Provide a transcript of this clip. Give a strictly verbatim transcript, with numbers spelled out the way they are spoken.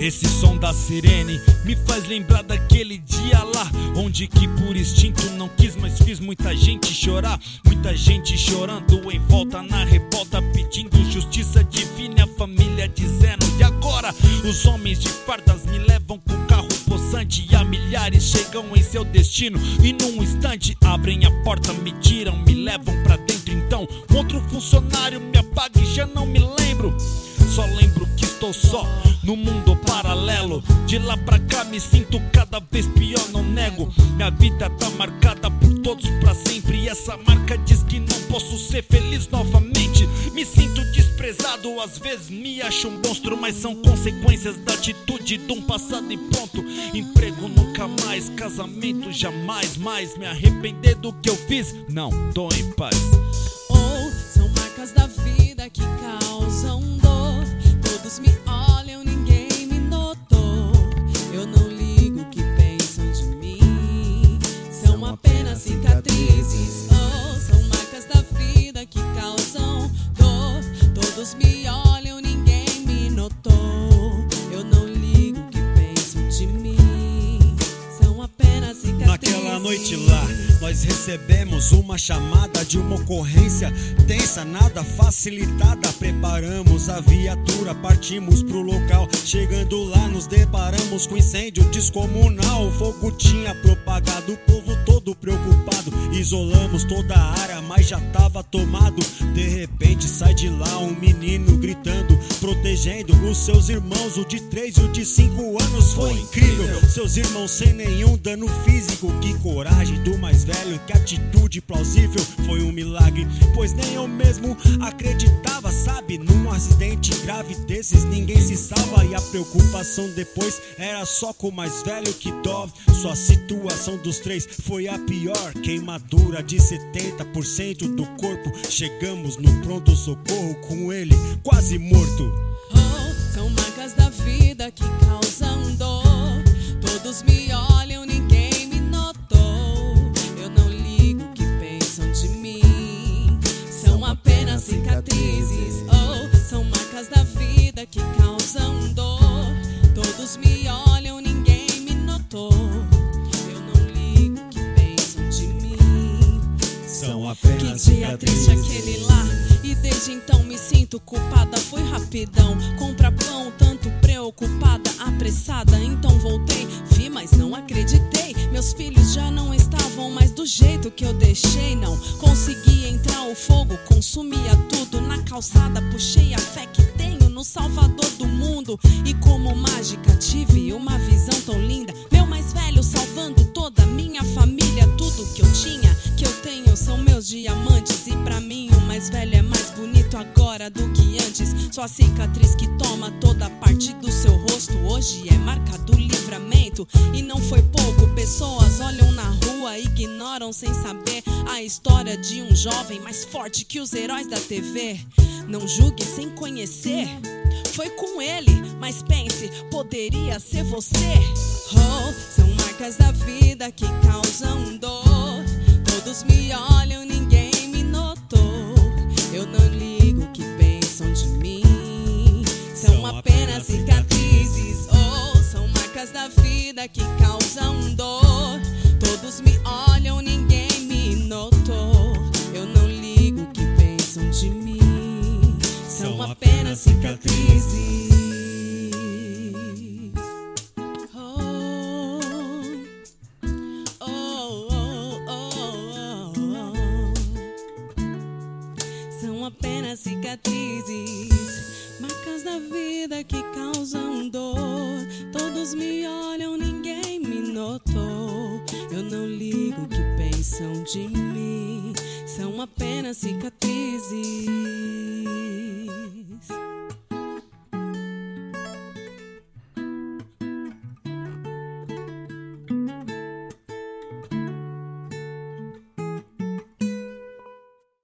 Esse som da sirene me faz lembrar daquele dia lá, onde que por instinto não quis, mas fiz muita gente chorar. Muita gente chorando em volta na revolta, pedindo justiça divina, a família dizendo: e agora? Os homens de fardas me levam com carro possante, e a milhares chegam em seu destino, e num instante abrem a porta, me tiram, me levam pra dentro. Então um outro funcionário me apaga e já não me lembro. Só lembro que estou só no mundo paralelo. De lá pra cá me sinto cada vez pior, não nego. Minha vida tá marcada por todos pra sempre, e essa marca diz que não posso ser feliz novamente. Me sinto desprezado, às vezes me acho um monstro, mas são consequências da atitude de um passado e pronto. Emprego nunca mais, casamento jamais mais. Me arrepender do que eu fiz, não, tô em paz. Ou são marcas da vida que causam dor. Todos me olham, ninguém me notou. Eu não ligo o que pensam de mim, são apenas cicatrizes. Ou são marcas da vida que causam dor. Todos me olham, ninguém me notou. Eu não ligo o que pensam de mim, são apenas cicatrizes. Naquela noite lá, nós recebemos uma chamada de uma ocorrência tensa, nada facilitada. Preparamos a viatura, partimos pro local. Chegando lá nos deparamos com incêndio descomunal. O fogo tinha propagado, o povo todo preocupado. Isolamos toda a área, mas já tava tomado. De repente sai de lá um menino gritando, protegendo os seus irmãos, o de três e o de cinco anos. Foi incrível, seus irmãos sem nenhum dano físico. Que coragem do mais velho, que atitude plausível. Foi um milagre, pois nem eu mesmo acreditava, sabe? Num acidente grave desses ninguém se salva. E a preocupação depois era só com o mais velho, que dó. Sua situação dos três foi a pior, queimadura de setenta por cento do corpo. Chegamos no pronto-socorro com ele quase morto. Oh, são marcas da vida que causam dor. Todos me olham, ninguém me notou. Eu não ligo o que pensam de mim, são apenas cicatrizes. Oh, são marcas da vida que causam dor. Todos me olham, ninguém me notou. Eu não ligo o que pensam de mim, são apenas que dia triste aquele lá. E desde então me sinto culpada. Foi rapidão, compra pão, tanto preocupada, apressada. Então voltei, vi, mas não acreditei. Meus filhos já não estavam mais do jeito que eu deixei. Não consegui entrar, o fogo consumia tudo. Na calçada puxei a fé que tenho no Salvador do mundo, e como mágica tive uma visão tão linda. Meu mais velho salvando toda a minha família. Tudo que eu tinha, que eu tenho, são meus diamantes. E pra mim o mais velho é mais bonito agora do que antes. Sua cicatriz que toma toda parte do seu rosto hoje é marca do livramento. E não foi pouco, pessoas olham na rua, ignoram sem saber a história de um jovem mais forte que os heróis da T V. Não julgue sem conhecer, foi com ele, mas pense, poderia ser você. Oh, são marcas da vida que causam dor. Todos me olham, ninguém me notou. Eu não ligo o que pensam de mim, são apenas cicatrizes. Oh, são marcas da vida que causam dor. Todos me olham, ninguém me notou. Eu não ligo o que pensam de mim, são apenas cicatrizes. Oh, oh, oh, oh, oh. São apenas cicatrizes, marcas da vida que causam dor. Todos me olham, ninguém me notou. Eu não ligo o que pensam de mim, são apenas cicatrizes.